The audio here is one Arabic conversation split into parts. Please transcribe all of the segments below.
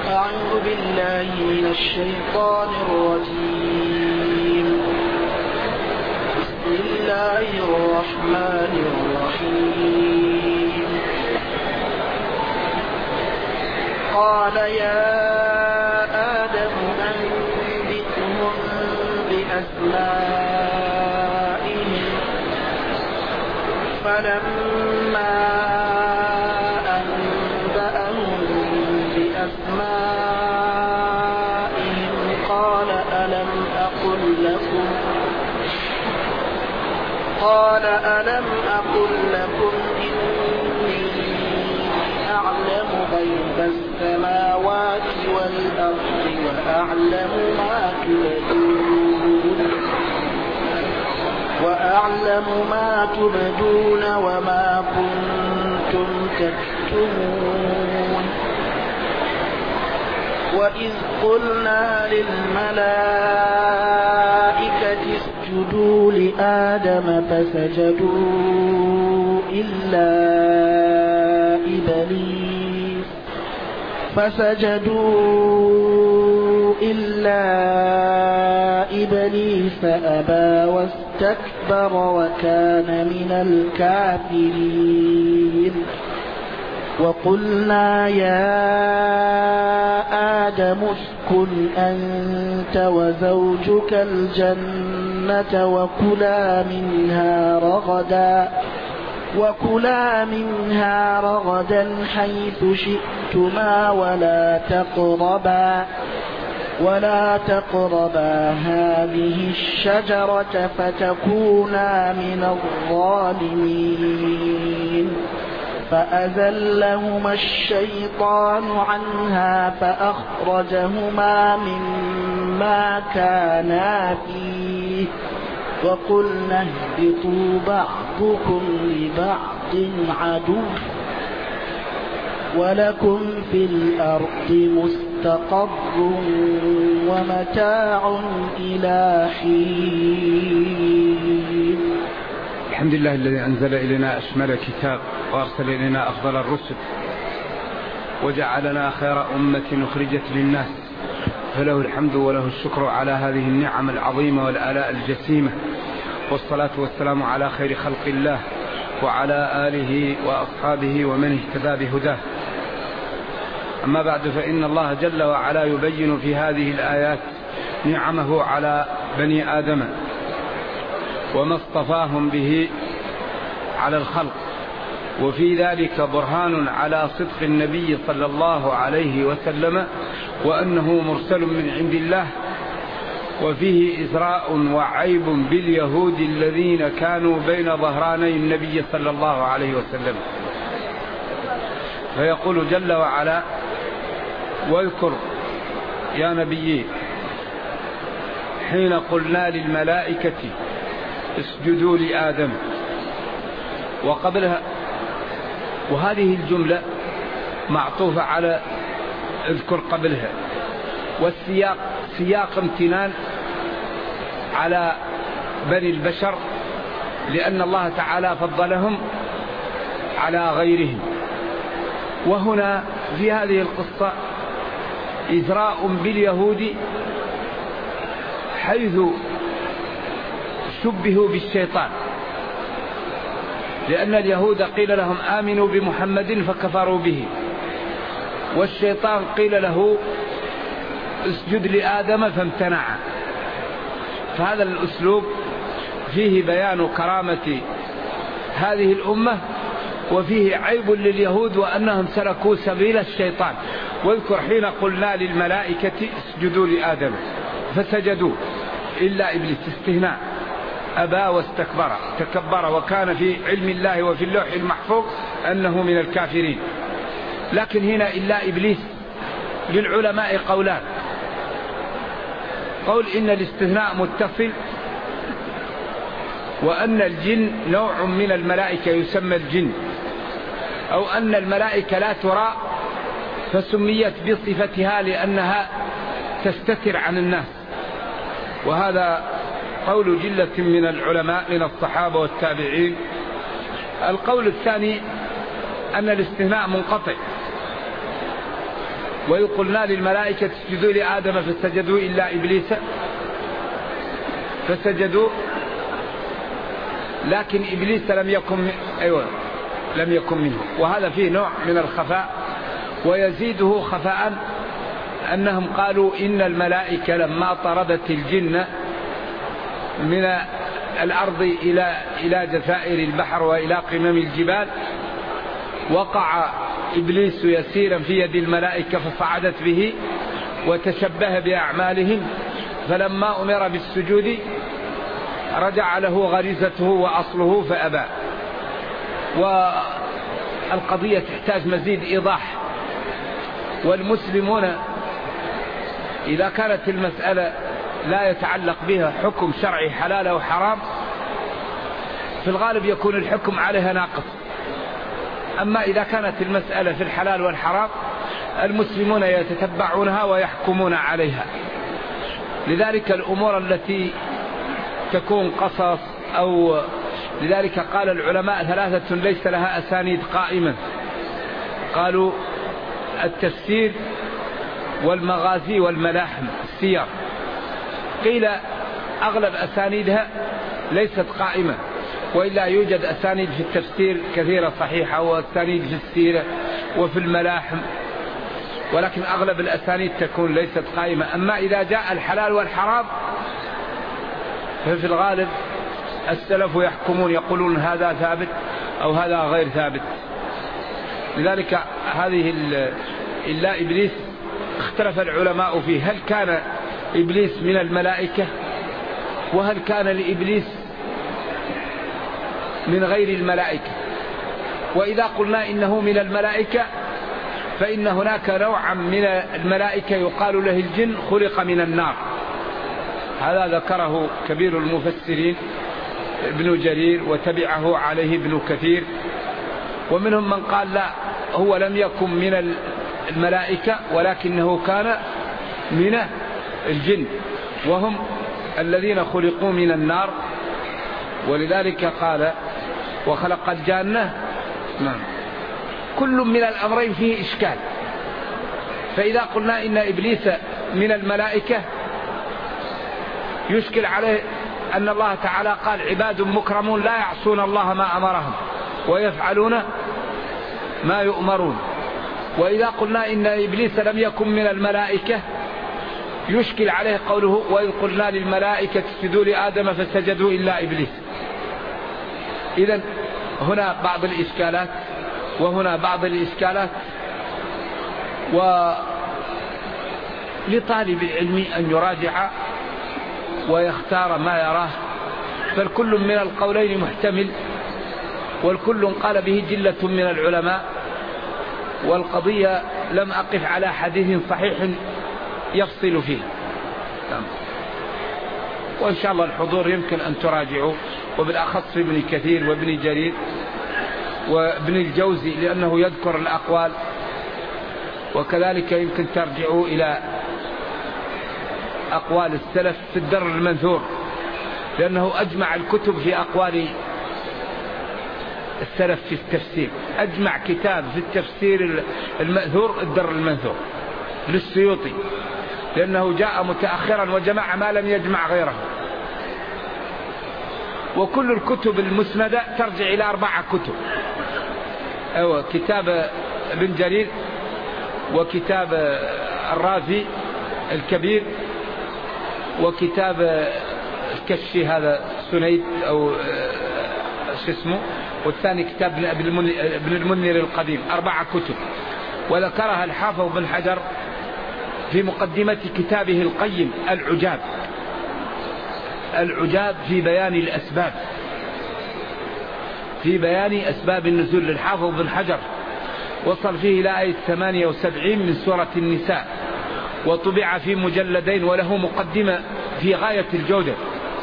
أعوذ بالله من الشيطان الرجيم. بسم الله الرحمن الرحيم. قال يا آدم أنبئهم بأسمائهم فلما أنبأهم بأسمائهم قال ألم أقل لكم إني أعلم غيب السماوات والأرض وأعلم ما تبدون وما كنتم تكتمون. وإذ قلنا للملائكة اسجدوا لآدم فسجدوا إلا إبليس أبى واستكبر وكان من الكافرين. وقلنا يا آدم اسكن أنت وزوجك الجنة وكلا منها رغدا حيث شئتما ولا تقربا هذه الشجرة فتكونا من الظالمين. فأزلهما الشيطان عنها فأخرجهما مما كانا فيه وقلنا اهبطوا بعضكم لبعض عدو ولكم في الأرض مستقر ومتاع إلى حين. الحمد لله الذي أنزل إلينا أشمل كتاب وأرسل إلينا أفضل الرسل وجعلنا خير أمة أخرجت للناس، فله الحمد وله الشكر على هذه النعم العظيمة والآلاء الجسيمة، والصلاة والسلام على خير خلق الله وعلى آله وأصحابه ومن اهتدى بهداه. أما بعد، فإن الله جل وعلا يبين في هذه الآيات نعمه على بني آدم وما اصطفاهم به على الخلق، وفي ذلك برهان على صدق النبي صلى الله عليه وسلم وأنه مرسل من عند الله، وفيه إزراء وعيب باليهود الذين كانوا بين ظهراني النبي صلى الله عليه وسلم. فيقول جل وعلا: واذكر يا نبي حين قلنا للملائكة اسجدوا لآدم. وقبلها، وهذه الجملة معطوفة على اذكر قبلها، والسياق سياق امتنان على بني البشر، لأن الله تعالى فضلهم على غيرهم. وهنا في هذه القصة إزراء باليهود، حيث شبهوا بالشيطان، لأن اليهود قيل لهم آمنوا بمحمد فكفروا به، والشيطان قيل له اسجد لآدم فامتنع. فهذا الأسلوب فيه بيان كرامة هذه الأمة، وفيه عيب لليهود وأنهم سلكوا سبيل الشيطان. واذكر حين قلنا للملائكة اسجدوا لآدم فسجدوا إلا إبليس، استهناء، أبى واستكبر، تكبر، وكان في علم الله وفي اللوح المحفوظ أنه من الكافرين. لكن هنا إلا إبليس للعلماء قولان: قول إن الاستثناء متصل، وأن الجن نوع من الملائكة يسمى الجن، أو أن الملائكة لا ترى فسميت بصفتها لأنها تستتر عن الناس. وهذا قول جلة من العلماء من الصحابة والتابعين. القول الثاني أن الاستثناء منقطع، وإذ قلنا للملائكة اسجدوا لآدم فسجدوا إلا إبليس فسجدوا، لكن إبليس لم يكن منه. وهذا فيه نوع من الخفاء، ويزيده خفاء أنهم قالوا إن الملائكة لما طردت الجن من الأرض إلى جزائر البحر وإلى قمم الجبال، وقع إبليس يسيرا في يد الملائكة فصعدت به وتشبه بأعمالهم، فلما أمر بالسجود رجع له غريزته وأصله فأبى. والقضية تحتاج مزيد إيضاح. والمسلمون إذا كانت المسألة لا يتعلق بها حكم شرعي حلال أو حرام، في الغالب يكون الحكم عليها ناقص. أما إذا كانت المسألة في الحلال والحرام المسلمون يتتبعونها ويحكمون عليها. لذلك الأمور التي تكون قصص لذلك قال العلماء ثلاثة ليس لها أسانيد قائمة، قالوا التفسير والمغازي والملاحم السير. قيل أغلب أسانيدها ليست قائمة، وإلا يوجد أسانيد في التفسير كثيرة صحيحة، وأسانيد في السيرة وفي الملاحم، ولكن أغلب الأسانيد تكون ليست قائمة. أما إذا جاء الحلال والحرام ففي الغالب السلف يحكمون، يقولون هذا ثابت أو هذا غير ثابت. لذلك هذه إلا إبليس اختلف العلماء فيه، هل كان إبليس من الملائكة وهل كان لإبليس من غير الملائكة. وإذا قلنا إنه من الملائكة فإن هناك نوعا من الملائكة يقال له الجن خلق من النار، هذا ذكره كبير المفسرين ابن جرير وتبعه عليه ابن كثير. ومنهم من قال لا، هو لم يكن من الملائكة ولكنه كان من الجن، وهم الذين خلقوا من النار. ولذلك قال وخلق الجنة. كل من الأمرين فيه إشكال. فإذا قلنا إن إبليس من الملائكة يشكل عليه أن الله تعالى قال عباد مكرمون لا يعصون الله ما أمرهم ويفعلون ما يؤمرون. وإذا قلنا إن إبليس لم يكن من الملائكة يشكل عليه قوله وإذ قلنا للملائكة اسجدوا لآدم فسجدوا إلا إبليس. إذن هنا بعض الإشكالات وهنا بعض الإشكالات. ولطالب العلم أن يراجع ويختار ما يراه، فالكل من القولين محتمل، والكل قال به جلة من العلماء. والقضية لم أقف على حديث صحيح يفصل فيه. وإن شاء الله الحضور يمكن أن تراجعوا، وبالأخص ابن كثير وابن جرير وابن الجوزي لأنه يذكر الأقوال. وكذلك يمكن ترجعوا إلى أقوال السلف في الدر المنثور، لأنه أجمع الكتب في أقوال السلف في التفسير. أجمع كتاب في التفسير المأثور الدر المنثور للسيوطي، لأنه جاء متأخرا وجمع ما لم يجمع غيره. وكل الكتب المسندة ترجع إلى 4 كتب، كتاب ابن جرير، وكتاب الرازي الكبير، وكتاب الكشي هذا سنيد أو اسمه، والثاني كتاب ابن المنذر القديم. 4 كتب. وذكرها الحافظ بن حجر في مقدمة كتابه القيم العجاب في بيان الأسباب، في بيان أسباب النزول للحافظ بن حجر. وصل فيه إلى آية 78 من سورة النساء، وطبع في مجلدين، وله مقدمة في غاية الجودة،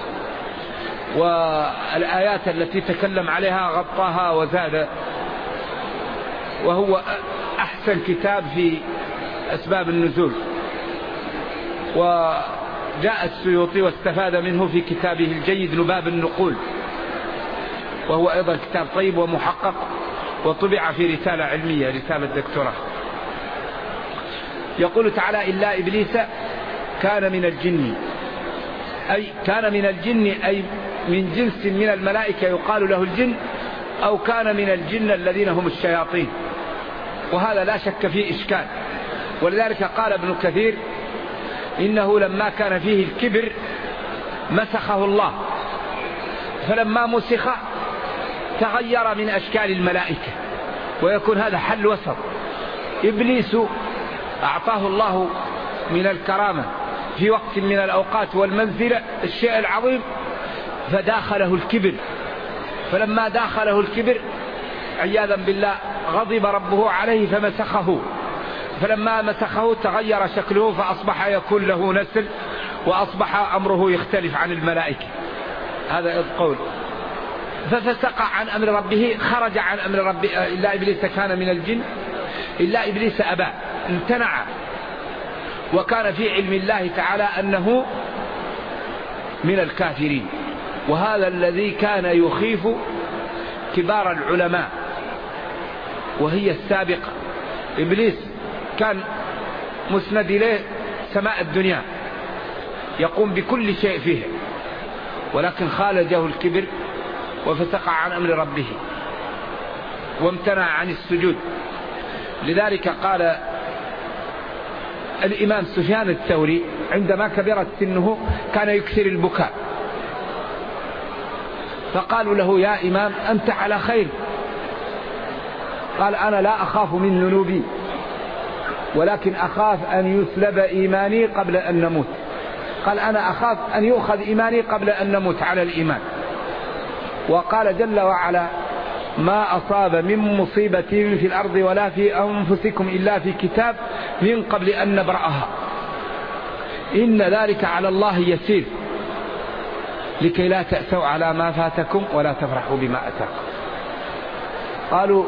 والآيات التي تكلم عليها غطاها وزاد. وهو أحسن كتاب في أسباب النزول. وجاء السيوطي واستفاد منه في كتابه الجيد لباب النقول، وهو أيضا كتاب طيب ومحقق، وطبع في رسالة علمية، رسالة دكتوراه. يقول تعالى إلا إبليس كان من الجن، أي كان من الجن أي من جنس من الملائكة يقال له الجن، أو كان من الجن الذين هم الشياطين، وهذا لا شك فيه إشكال. ولذلك قال ابن كثير إنه لما كان فيه الكبر مسخه الله، فلما مسخ تغير من أشكال الملائكة، ويكون هذا حل وسط. إبليس أعطاه الله من الكرامة في وقت من الأوقات والمنزلة الشيء العظيم، فداخله الكبر، فلما داخله الكبر عياذا بالله غضب ربه عليه فمسخه، فلما مسخه تغير شكله فأصبح يكون له نسل، وأصبح أمره يختلف عن الملائكة. هذا القول. ففسق عن أمر ربه، خرج عن أمر ربه. إلا إبليس كان من الجن، إلا إبليس أبى، امتنع. وكان في علم الله تعالى أنه من الكافرين، وهذا الذي كان يخيف كبار العلماء، وهي السابقة. إبليس كان مسند إليه سماء الدنيا، يقوم بكل شيء فيه، ولكن خالجه الكبر وفسق عن أمر ربه وامتنع عن السجود. لذلك قال الإمام سفيان الثوري عندما كبرت سنه كان يكثر البكاء، فقالوا له يا إمام أنت على خير، قال أنا لا أخاف من ذنوبي، ولكن أخاف أن يسلب إيماني قبل أن نموت. قال أنا أخاف أن يؤخذ إيماني قبل أن نموت على الإيمان. وقال جل وعلا ما أصاب من مصيبة في الأرض ولا في أنفسكم إلا في كتاب من قبل أن نبرأها إن ذلك على الله يسير لكي لا تأسوا على ما فاتكم ولا تفرحوا بما أتاكم. قالوا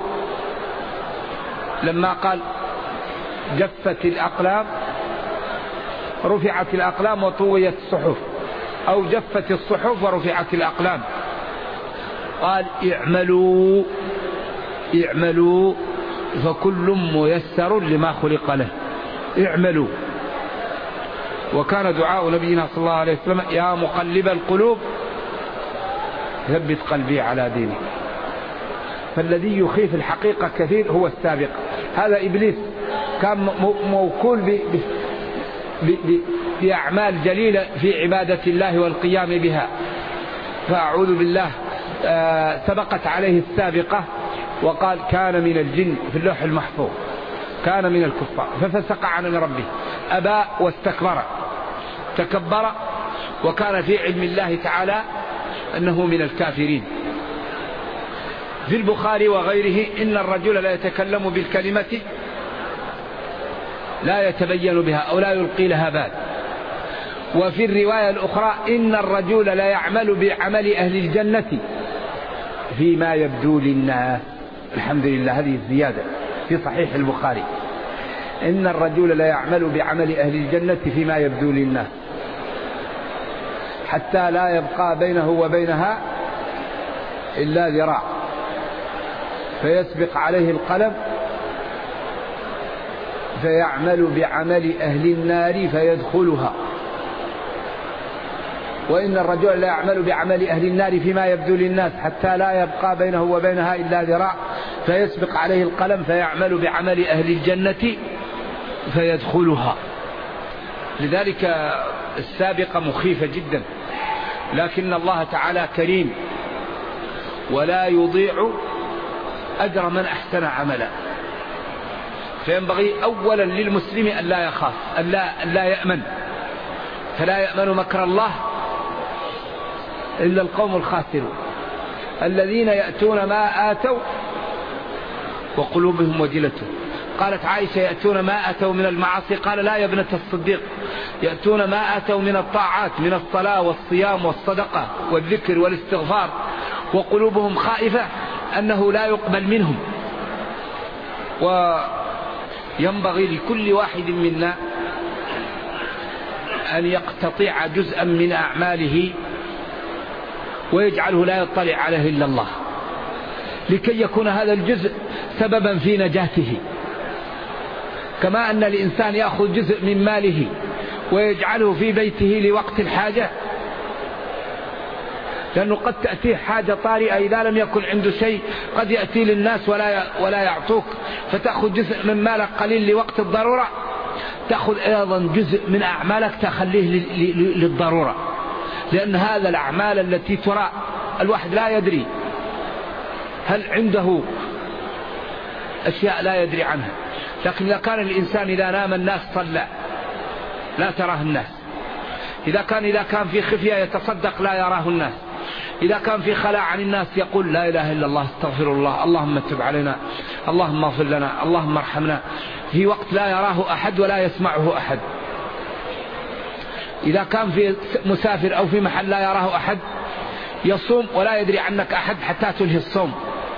لما قال جفت الأقلام رفعت الأقلام وطويت الصحف، أو جفت الصحف ورفعت الأقلام، قال اعملوا اعملوا فكل ميسر لما خلق له. اعملوا. وكان دعاء نبينا صلى الله عليه وسلم يا مقلب القلوب ثبت قلبي على دينك. فالذي يخيف الحقيقة كثير هو السابق. هذا إبليس كان موكول بأعمال جليلة في عبادة الله والقيام بها، فأعوذ بالله سبقت عليه السابقة، وقال كان من الجن في اللوح المحفوظ، كان من الكفار ففسق عن ربه، أبى واستكبر، تكبر، وكان في علم الله تعالى أنه من الكافرين. في البخاري وغيره إن الرجل لا يتكلم بالكلمة لا يتبين بها أو لا يلقي لها بال. وفي الرواية الأخرى إن الرجل لا يعمل بعمل أهل الجنة فيما يبدو للناس. الحمد لله، هذه الزيادة في صحيح البخاري، إن الرجل لا يعمل بعمل أهل الجنة فيما يبدو للناس حتى لا يبقى بينه وبينها إلا ذراع فيسبق عليه القلم فيعمل بعمل أهل النار فيدخلها. وإن الرجل لا يعمل بعمل أهل النار فيما يبدو للناس حتى لا يبقى بينه وبينها إلا ذراع فيسبق عليه القلم فيعمل بعمل أهل الجنة فيدخلها. لذلك السابقة مخيفة جدا، لكن الله تعالى كريم ولا يضيع أجر من أحسن عملا. فينبغي أولا للمسلم أن لا يخاف، أن لا يأمن، فلا يأمن مكر الله إلا القوم الخاسرون الذين يأتون ما آتوا وقلوبهم وجلة. قالت عائشة يأتون ما آتوا من المعاصي، قال لا يا ابنة الصديق، يأتون ما آتوا من الطاعات من الصلاة والصيام والصدقة والذكر والاستغفار وقلوبهم خائفة أنه لا يقبل منهم. وينبغي لكل واحد منا أن يقتطع جزءا من أعماله ويجعله لا يطلع عليه إلا الله، لكي يكون هذا الجزء سببا في نجاته، كما أن الإنسان يأخذ جزء من ماله ويجعله في بيته لوقت الحاجة، لأنه قد تأتيه حاجة طارئة إذا لم يكن عنده شيء قد يأتي للناس ولا يعطوك، فتأخذ جزء من مالك قليل لوقت الضرورة. تأخذ أيضا جزء من أعمالك تخليه للضرورة، لأن هذا الأعمال التي ترى الواحد لا يدري هل عنده أشياء لا يدري عنها. لكن إذا كان الإنسان إذا نام الناس صلى لا تراه الناس، إذا كان في خفية يتصدق لا يراه الناس، إذا كان في خلاء عن الناس يقول لا إله إلا الله استغفر الله اللهم تب علينا اللهم اغفر لنا اللهم ارحمنا، في وقت لا يراه أحد ولا يسمعه أحد. إذا كان في مسافر أو في محل لا يراه أحد يصوم ولا يدري عنك أحد حتى تنهي الصوم.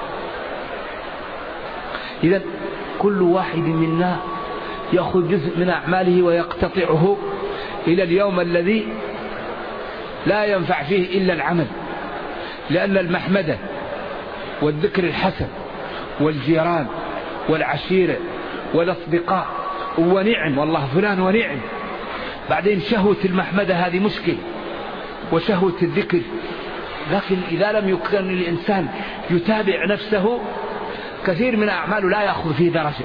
إذا كل واحد منا يأخذ جزء من أعماله ويقتطعه إلى اليوم الذي لا ينفع فيه إلا العمل، لأن المحمدة والذكر الحسن والجيران والعشيرة والأصدقاء ونعم والله فلان ونعم، بعدين شهوة المحمدة هذه مشكلة وشهوة الذكر. لكن إذا لم يكن الإنسان يتابع نفسه كثير من أعماله لا يأخذ فيه درجة.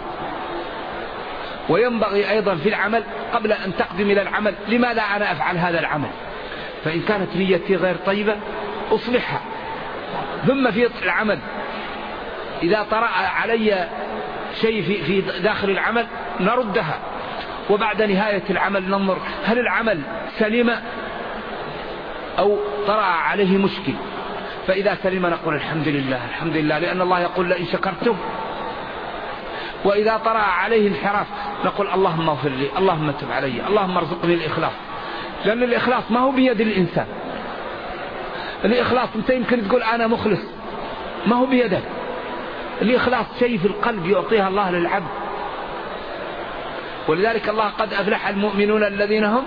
وينبغي أيضا في العمل قبل أن تقدم إلى العمل لماذا أنا أفعل هذا العمل، فإن كانت نيتي غير طيبة أصلحها. ثم في العمل إذا طرأ علي شيء في داخل العمل نردها، وبعد نهاية العمل ننظر هل العمل سليم أو طرأ عليه مشكل، فإذا سلم نقول الحمد لله الحمد لله، لأن الله يقول لئن شكرتم. وإذا طرأ عليه انحراف نقول اللهم اغفر لي اللهم تب علي اللهم ارزقني الإخلاص، لأن الإخلاص ما هو بيد الإنسان. الإخلاص أنت يمكن تقول أنا مخلص، ما هو بيدك. الإخلاص شيء في القلب يعطيها الله للعبد. ولذلك الله قد أفلح المؤمنون الذين هم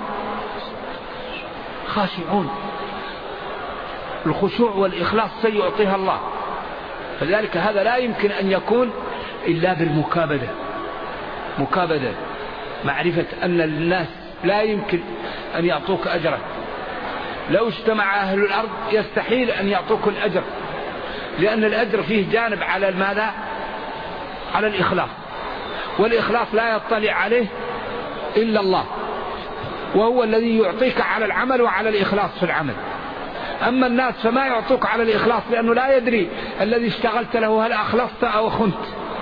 خاشعون. الخشوع والإخلاص شيء يعطيها الله، فلذلك هذا لا يمكن أن يكون إلا بالمكابدة. مكابدة، معرفة أن الناس لا يمكن أن يعطوك أجرا. لو اجتمع أهل الأرض يستحيل أن يعطوك الأجر، لأن الأجر فيه جانب على ماذا؟ على الإخلاص، والإخلاص لا يطلع عليه إلا الله، وهو الذي يعطيك على العمل وعلى الإخلاص في العمل. أما الناس فما يعطوك على الإخلاص، لأنه لا يدري الذي اشتغلت له هل أخلصت أو خنت.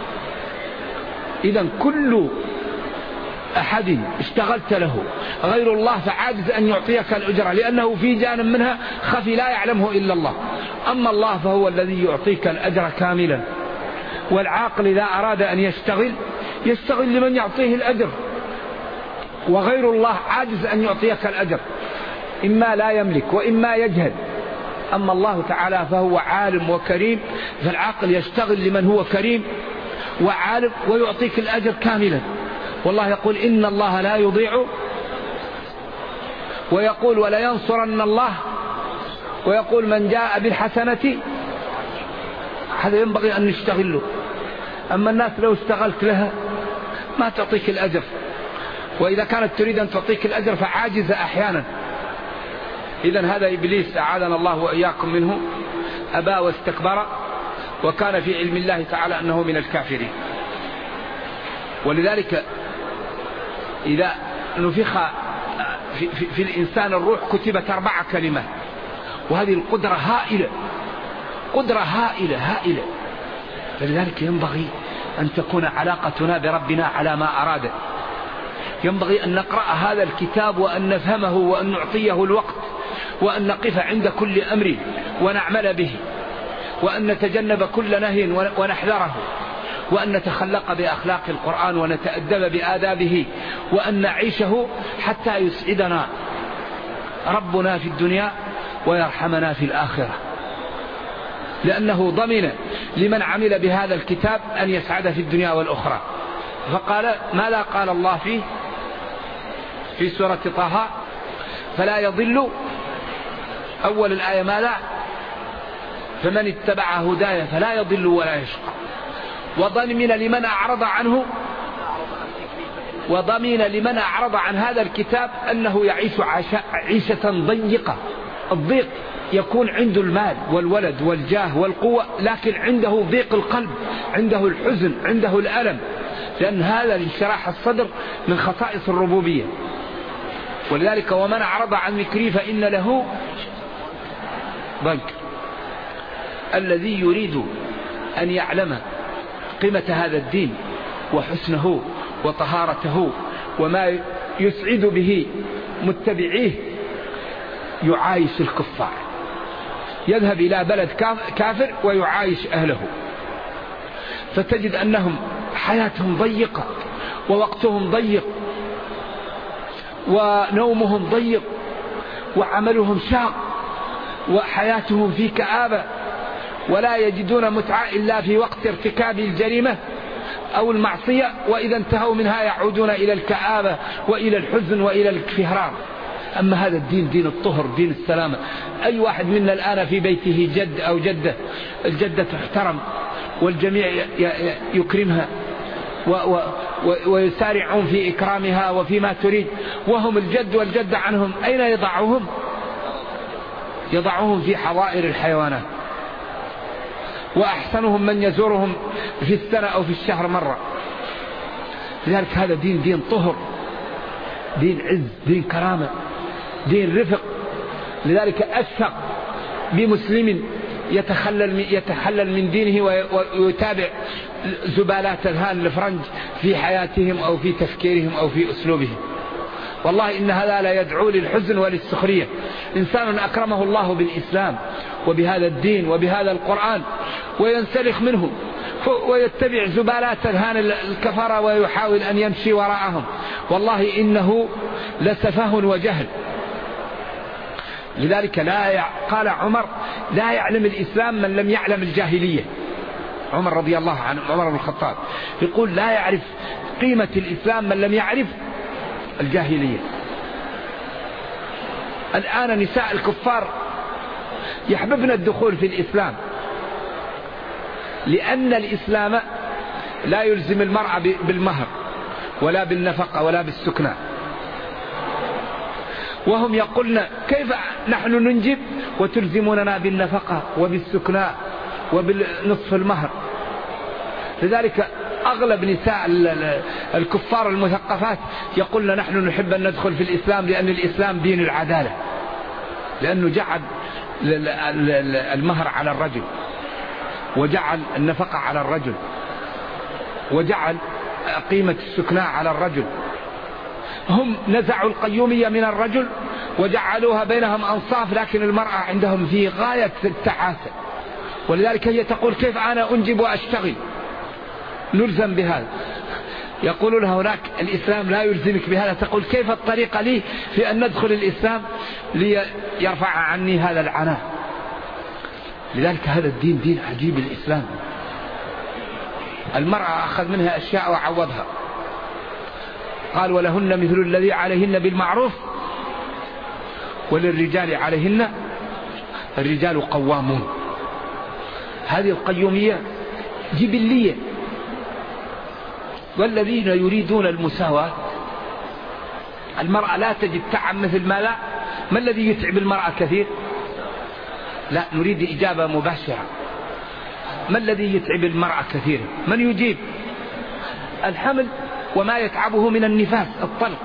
إذن كل أحد اشتغلت له غير الله فعاجز أن يعطيك الأجرة، لأنه في جانب منها خفي لا يعلمه إلا الله. أما الله فهو الذي يعطيك الأجر كاملا. والعاقل إذا أراد أن يشتغل لمن يعطيه الأجر، وغير الله عاجز أن يعطيك الأجر، إما لا يملك وإما يجهل. أما الله تعالى فهو عالم وكريم، فالعاقل يشتغل لمن هو كريم وعالم ويعطيك الأجر كاملا. والله يقول إن الله لا يضيع، ويقول ولا ينصرن الله، ويقول من جاء بالحسنة. هذا ينبغي أن نشتغل له. أما الناس لو اشتغلت لها ما تعطيك الأجر، وإذا كانت تريد أن تعطيك الأجر فعاجزة أحيانا. إذن هذا إبليس أعاذنا الله وإياكم منه، أبى واستكبر وكان في علم الله تعالى أنه من الكافرين. ولذلك إذا نفخ في الإنسان الروح كتبت 4 كلمات، وهذه القدرة هائلة، قدرة هائلة هائلة. فلذلك ينبغي أن تكون علاقتنا بربنا على ما أراد. ينبغي أن نقرأ هذا الكتاب وأن نفهمه وأن نعطيه الوقت، وأن نقف عند كل أمر ونعمل به، وأن نتجنب كل نهي ونحذره، وأن نتخلق بأخلاق القرآن ونتأدب بآدابه، وأن نعيشه حتى يسعدنا ربنا في الدنيا ويرحمنا في الآخرة، لأنه ضمن لمن عمل بهذا الكتاب أن يسعد في الدنيا والأخرى. فقال ماذا قال الله فيه في سورة طه؟ فلا يضل، أول الآية ماذا؟ فمن اتبع هدايا فلا يضل ولا يشقى. وضمن لمن أعرض عنه وضمين لمن أعرض عن هذا الكتاب أنه يعيش عيشة ضيقة. الضيق يكون عنده المال والولد والجاه والقوة، لكن عنده ضيق القلب، عنده الحزن، عنده الألم، لأن هذا انشراح الصدر من خصائص الربوبية. ولذلك ومن أعرض عن ذكري فإن له ضنك. الذي يريد أن يعلم قيمة هذا الدين وحسنه وطهارته وما يسعد به متبعيه يعايش الكفار، يذهب إلى بلد كافر ويعايش أهله، فتجد أنهم حياتهم ضيقة ووقتهم ضيق ونومهم ضيق وعملهم شاق وحياتهم في كآبة، ولا يجدون متعة إلا في وقت ارتكاب الجريمة أو المعصية، وإذا انتهوا منها يعودون إلى الكآبة وإلى الحزن وإلى الفهران. أما هذا الدين دين الطهر، دين السلامة. أي واحد منا الآن في بيته جد أو جدة، الجدة تحترم والجميع يكرمها ويسارعون في إكرامها وفيما تريد، وهم الجد والجدة عنهم أين يضعوهم؟ يضعوهم في حظائر الحيوانات، وأحسنهم من يزورهم في السنة أو في الشهر مرة. لذلك هذا دين طهر، دين عز، دين كرامة، دين رفق. لذلك أشفق بمسلم يتخلل من دينه ويتابع زبالات الهان الفرنج في حياتهم أو في تفكيرهم أو في أسلوبهم. والله إن هذا لا يدعو للحزن وللسخرية. إنسان أكرمه الله بالإسلام وبهذا الدين وبهذا القرآن وينسلخ منه ويتبع زبالات الهان الكفرة ويحاول أن يمشي وراءهم، والله إنه لسفه وجهل. لذلك قال عمر: لا يعلم الإسلام من لم يعلم الجاهلية. عمر رضي الله عنه، عمر بن الخطاب يقول: لا يعرف قيمة الإسلام من لم يعرف الجاهلية. الآن نساء الكفار يحببن الدخول في الإسلام، لأن الإسلام لا يلزم المرأة بالمهر ولا بالنفقة ولا بالسكنى، وهم يقولن: كيف نحن ننجب وتلزموننا بالنفقة وبالسكنى وبالنصف المهر؟ لذلك أغلب نساء الكفار المثقفات يقولن: نحن نحب أن ندخل في الإسلام لأن الإسلام دين العدالة، لأنه جعل المهر على الرجل، وجعل النفقة على الرجل، وجعل قيمة السكنى على الرجل. هم نزعوا القيومية من الرجل وجعلوها بينهم أنصاف، لكن المرأة عندهم في غاية التعاسة. ولذلك هي تقول: كيف أنا أنجب وأشتغل؟ نلزم بهذا. يقول لها هناك: الإسلام لا يلزمك بهذا. تقول: كيف الطريقة لي في أن ندخل الإسلام ليرفع عني هذا العناء؟ لذلك هذا الدين دين عجيب الإسلام. المرأة أخذ منها أشياء وعوضها. قال: ولهن مثل الذي عليهن بالمعروف وللرجال عليهن، الرجال قوامون. هذه القيومية جبلية. والذين يريدون المساواة، المرأة لا تجد تعب مثل ما لا. ما الذي يتعب المرأة كثير؟ لا، نريد إجابة مباشرة. ما الذي يتعب المرأة كثيرا؟ من يجيب؟ الحمل وما يتعبه من النفاس، الطلق.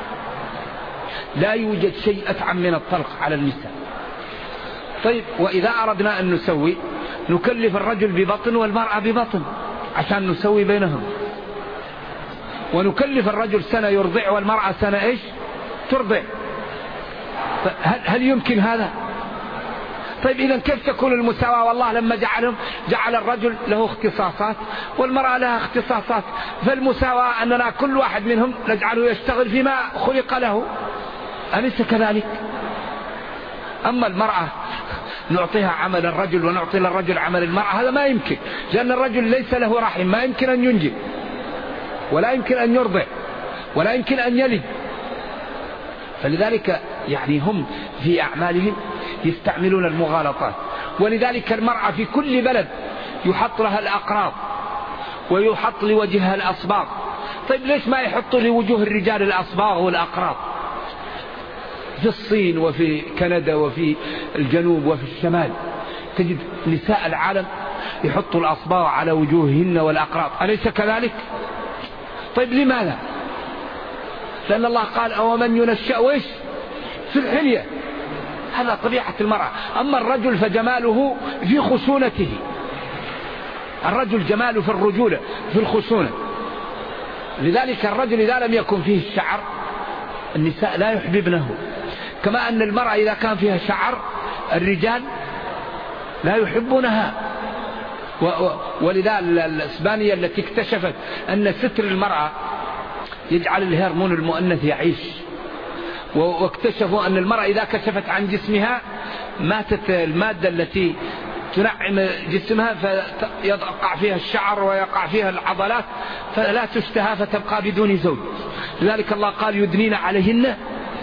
لا يوجد شيء أتعب من الطلق على النساء. طيب، وإذا أردنا أن نسوي، نكلف الرجل ببطن والمرأة ببطن عشان نسوي بينهم، ونكلف الرجل سنة يرضع والمرأة سنة إيش؟ ترضع. هل يمكن هذا؟ طيب، إذا كيف تكون المساواة؟ والله لما جعل الرجل له اختصاصات والمرأة لها اختصاصات. فالمساواة أننا كل واحد منهم نجعله يشتغل فيما خلق له، أليس كذلك؟ أما المرأة نعطيها عمل الرجل ونعطي للرجل عمل المرأة، هذا ما يمكن، لأن الرجل ليس له رحم، ما يمكن أن ينجب ولا يمكن أن يرضع ولا يمكن أن يلد. فلذلك يعني هم في أعمالهم يستعملون المغالطات. ولذلك المرأة في كل بلد يحط لها الأقراض ويحط لوجهها الأصباغ طيب ليش ما يحطوا لوجوه الرجال الأصباغ والأقراط؟ في الصين وفي كندا وفي الجنوب وفي الشمال تجد نساء العالم يحطوا الأصباغ على وجوههن والأقراط، أليس كذلك؟ طيب لماذا؟ لأن الله قال ومن ينشأ وإيش في الحلية، هذا طبيعة المرأة. أما الرجل فجماله في خشونته، الرجل جماله في الرجولة في الخشونة. لذلك الرجل إذا لم يكن فيه الشعر النساء لا يحببنه، كما أن المرأة إذا كان فيها شعر الرجال لا يحبونها. ولذا الإسبانية التي اكتشفت أن ستر المرأة يجعل الهرمون المؤنث يعيش، واكتشفوا أن المرأة إذا كشفت عن جسمها ماتت المادة التي تنعم جسمها فيقع فيها الشعر ويقع فيها العضلات فلا تشتهى فتبقى بدون زوج. لذلك الله قال يدنين عليهن،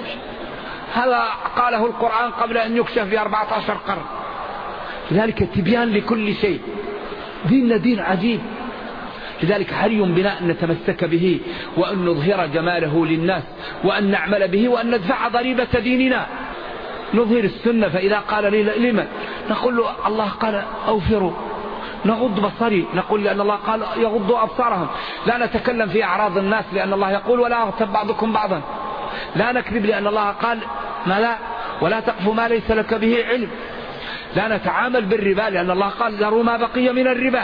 هذا قاله القرآن قبل أن يكشف ب14 قرن. لذلك تبيان لكل شيء، ديننا دين عجيب. لذلك حري بنا أن نتمسك به وأن نظهر جماله للناس وأن نعمل به وأن ندفع ضريبة ديننا، نظهر السنة. فإذا قال لي لمن نقول له الله قال أوفروا، نغض بصري نقول لأن الله قال يغضوا أبصارهم. لا نتكلم في أعراض الناس لأن الله يقول ولا يغتب بعضكم بعضا. لا نكذب لأن الله قال ما لا ولا تقف ما ليس لك به علم. لا نتعامل بالربا لأن الله قال ذروا ما بقي من الربا.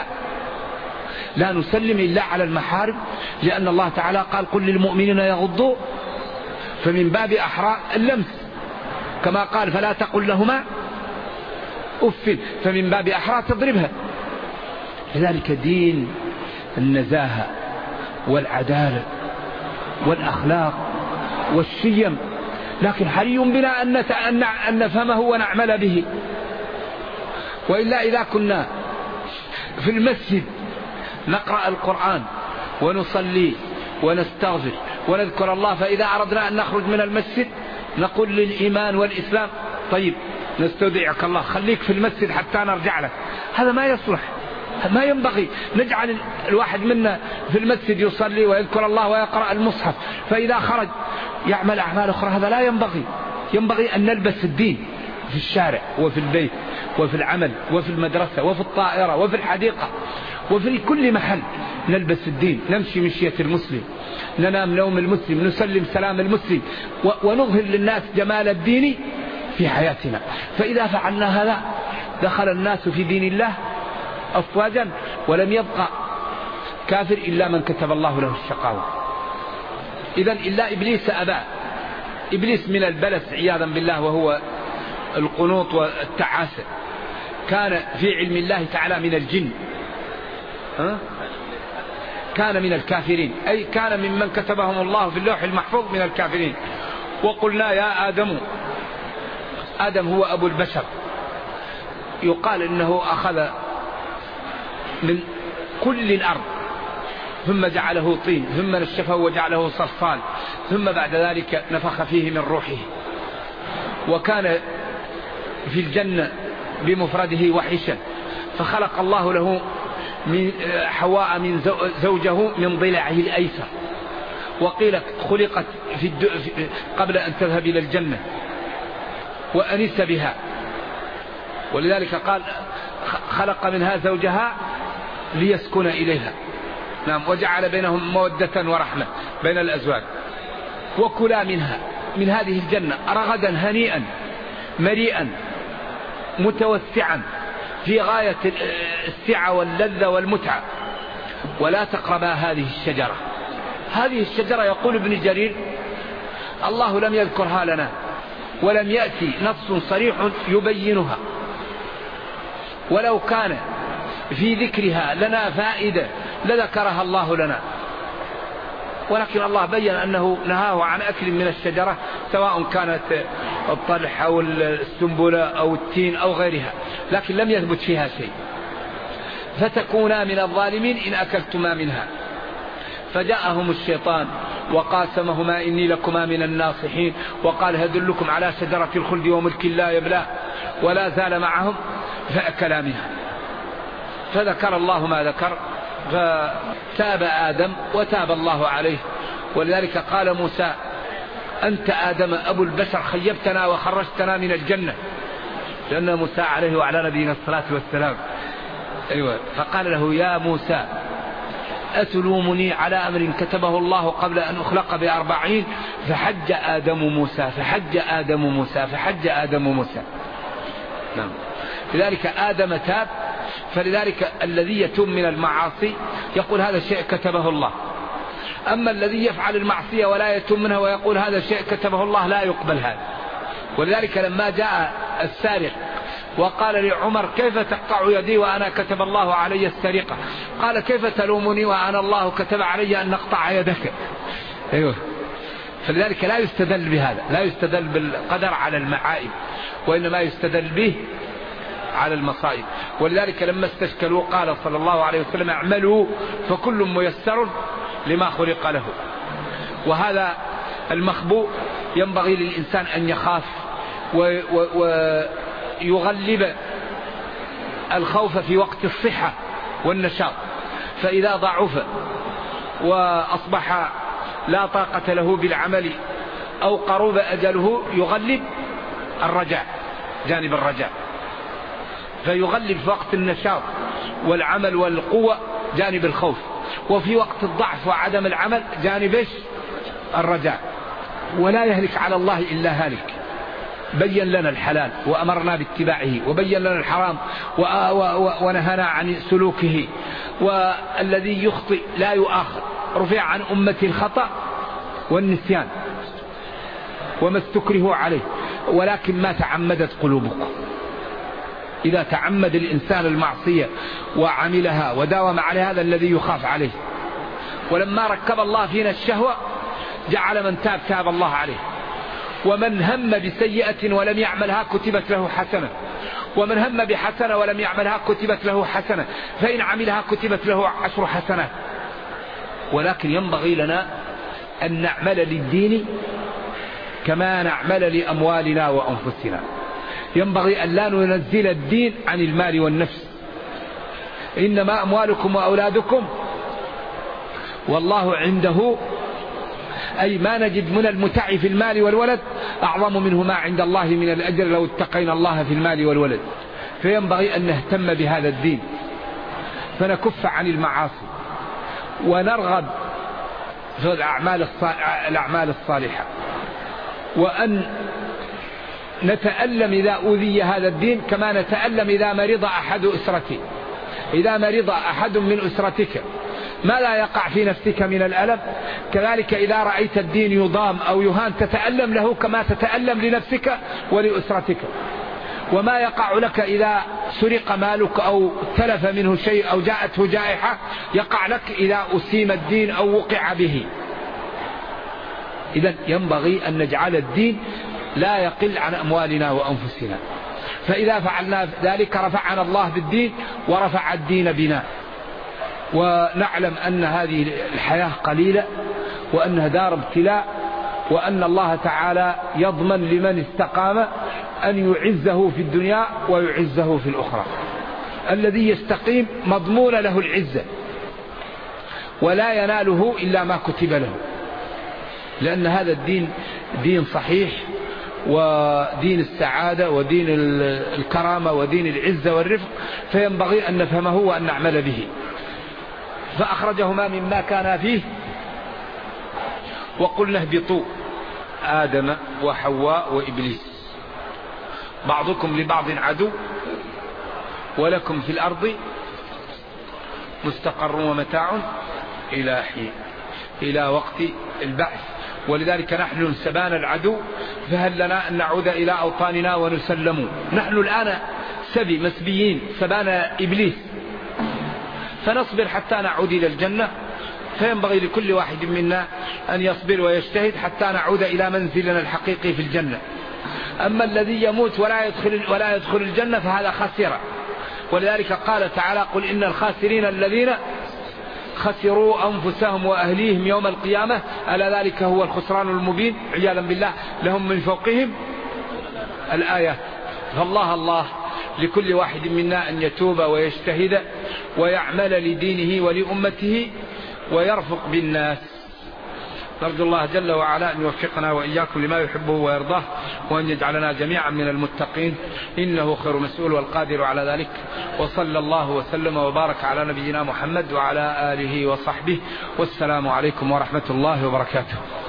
لا نسلم إلا على المحارم لأن الله تعالى قال قل للمؤمنين يغضوا، فمن باب أحرى اللمس كما قال فلا تقل لهما أف، فمن باب أحرى تضربها. لذلك دين النزاهة والعدالة والأخلاق والشيم، لكن حري بنا أن نفهمه ونعمل به. وإلا إذا كنا في المسجد نقرأ القرآن ونصلي ونستغفر ونذكر الله، فإذا أردنا أن نخرج من المسجد نقول للإيمان والإسلام طيب نستودعك الله خليك في المسجد حتى نرجع لك، هذا ما يصلح، ما ينبغي. نجعل الواحد منا في المسجد يصلي ويذكر الله ويقرأ المصحف، فإذا خرج يعمل أعمال أخرى، هذا لا ينبغي. ينبغي أن نلبس الدين في الشارع وفي البيت وفي العمل وفي المدرسة وفي الطائرة وفي الحديقة وفي كل محل، نلبس الدين، نمشي مشية المسلم، ننام نوم المسلم، نسلم سلام المسلم، ونظهر للناس جمال الدين في حياتنا. فإذا فعلنا هذا دخل الناس في دين الله أفواجا، ولم يبقى كافر إلا من كتب الله له الشقاوة. إذن إلا إبليس أبى، إبليس من البلس عياذا بالله وهو القنوط والتعاسة، كان في علم الله تعالى من الجن، كان من الكافرين، أي كان ممن كتبهم الله في اللوح المحفوظ من الكافرين. وقلنا يا آدم هو أبو البشر، يقال إنه أخذ من كل الأرض ثم جعله طين ثم نشفه وجعله صلصال ثم بعد ذلك نفخ فيه من روحه. وكان في الجنة بمفرده وحشا، فخلق الله له من حواء من زوجه من ضلعه الأيسر، وقيل خلقت قبل أن تذهب إلى الجنة وأنس بها، ولذلك قال خلق منها زوجها ليسكن إليها. نعم، وجعل بينهم مودة ورحمة بين الأزواج. وكلا منها من هذه الجنة رغدا هنيئا مريئا متوسعا في غاية السعة واللذة والمتعة، ولا تقربا هذه الشجرة. هذه الشجرة يقول ابن جرير الله لم يذكرها لنا ولم يأتي نص صريح يبينها، ولو كان في ذكرها لنا فائدة لذكرها الله لنا، ولكن الله بيّن أنه نهاه عن أكل من الشجرة سواء كانت الطلح أو السنبلة أو التين أو غيرها، لكن لم يثبت فيها شيء. فتكونا من الظالمين إن أكلتما منها. فجاءهم الشيطان وقاسمهما إني لكما من الناصحين وقال هدلكم على شجرة الخلد وملك لا يبلى، ولا زال معهم فأكلا منها. فذكر الله ما ذكر فتاب آدم وتاب الله عليه. ولذلك قال موسى: أنت آدم أبو البشر، خيبتنا وخرجتنا من الجنة. لأن موسى عليه وعلى نبينا الصلاة والسلام فقال له: يا موسى أتلومني على أمر كتبه الله قبل أن أخلق ب40؟ فحج آدم موسى فحج آدم موسى فحج آدم موسى. نعم. لذلك آدم تاب. فلذلك الذي يتوب من المعاصي يقول هذا الشيء كتبه الله. أما الذي يفعل المعصية ولا يتوب منها ويقول هذا الشيء كتبه الله لا يقبل هذا. ولذلك لما جاء السارق وقال لعمر: كيف تقطع يدي وأنا كتب الله علي السرقة؟ قال: كيف تلومني وأنا الله كتب علي أن نقطع يدك؟ فلذلك لا يستدل بهذا، لا يستدل بالقدر على المعائب، وإنما يستدل به على المصائب. ولذلك لما استشكلوا قال صلى الله عليه وسلم: اعملوا فكل ميسر لما خلق له. وهذا المخبوء ينبغي للإنسان أن يخاف ويغلب الخوف في وقت الصحة والنشاط. فإذا ضعف وأصبح لا طاقة له بالعمل أو قرب أجله يغلب الرجاء، جانب الرجاء، فيغلب في وقت النشاط والعمل والقوة جانب الخوف، وفي وقت الضعف وعدم العمل جانب الرجاء. ولا يهلك على الله إلا هالك. بين لنا الحلال وأمرنا باتباعه، وبين لنا الحرام ونهانا عن سلوكه. والذي يخطئ لا يؤاخذ. رفع عن أمة الخطأ والنسيان وما استكرهوا عليه، ولكن ما تعمدت قلوبكم. إذا تعمد الإنسان المعصية وعملها وداوم على هذا الذي يخاف عليه. ولما ركب الله فينا الشهوة جعل من تاب تاب الله عليه. ومن هم بسيئة ولم يعملها كتبت له حسنة، ومن هم بحسنة ولم يعملها كتبت له حسنة، فإن عملها كتبت له 10 حسنات. ولكن ينبغي لنا أن نعمل للدين كما نعمل لأموالنا وأنفسنا. ينبغي أن لا ننزل الدين عن المال والنفس. إنما أموالكم وأولادكم والله عنده، أي ما نجد من المتع في المال والولد أعظم منه ما عند الله من الأجر لو اتقينا الله في المال والولد. فينبغي أن نهتم بهذا الدين، فنكف عن المعاصي ونرغب في الأعمال الصالحة، وأن نتألم إذا أوذي هذا الدين كما نتألم إذا مرض أحد أسرتي. إذا مرض أحد من أسرتك ما لا يقع في نفسك من الألم، كذلك إذا رأيت الدين يضام أو يهان تتألم له كما تتألم لنفسك ولأسرتك. وما يقع لك إذا سرق مالك أو تلف منه شيء أو جاءته جائحة يقع لك إذا أسيم الدين أو وقع به. إذن ينبغي أن نجعل الدين لا يقل عن أموالنا وأنفسنا. فإذا فعلنا ذلك رفعنا الله بالدين ورفع الدين بنا. ونعلم أن هذه الحياة قليلة وأنها دار ابتلاء، وأن الله تعالى يضمن لمن استقام أن يعزه في الدنيا ويعزه في الأخرى. الذي يستقيم مضمون له العزة ولا يناله إلا ما كتب له، لأن هذا الدين دين صحيح ودين السعادة ودين الكرامة ودين العزة والرفق، فينبغي أن نفهمه وأن نعمل به. فأخرجهما مما كان فيه وقلنا اهبطوا، آدم وحواء وإبليس، بعضكم لبعض عدو ولكم في الأرض مستقر ومتاع إلى حين، إلى وقت البعث. ولذلك نحن سبان العدو، فهل لنا أن نعود إلى أوطاننا ونسلم. نحن الآن سبي مسبيين سبان إبليس، فنصبر حتى نعود إلى الجنة. فينبغي لكل واحد منا أن يصبر ويجتهد حتى نعود إلى منزلنا الحقيقي في الجنة. أما الذي يموت ولا يدخل الجنة فهذا خسر. ولذلك قال تعالى: قل إن الخاسرين الذين خسروا أنفسهم وأهليهم يوم القيامة ألا ذلك هو الخسران المبين عياذا بالله لهم من فوقهم الآيات. فالله لكل واحد منا أن يتوب ويجتهد ويعمل لدينه ولأمته ويرفق بالناس. نرجو الله جل وعلا أن يوفقنا وإياكم لما يحبه ويرضاه، وأن يجعلنا جميعا من المتقين، إنه خير مسؤول والقادر على ذلك. وصلى الله وسلم وبارك على نبينا محمد وعلى آله وصحبه، والسلام عليكم ورحمة الله وبركاته.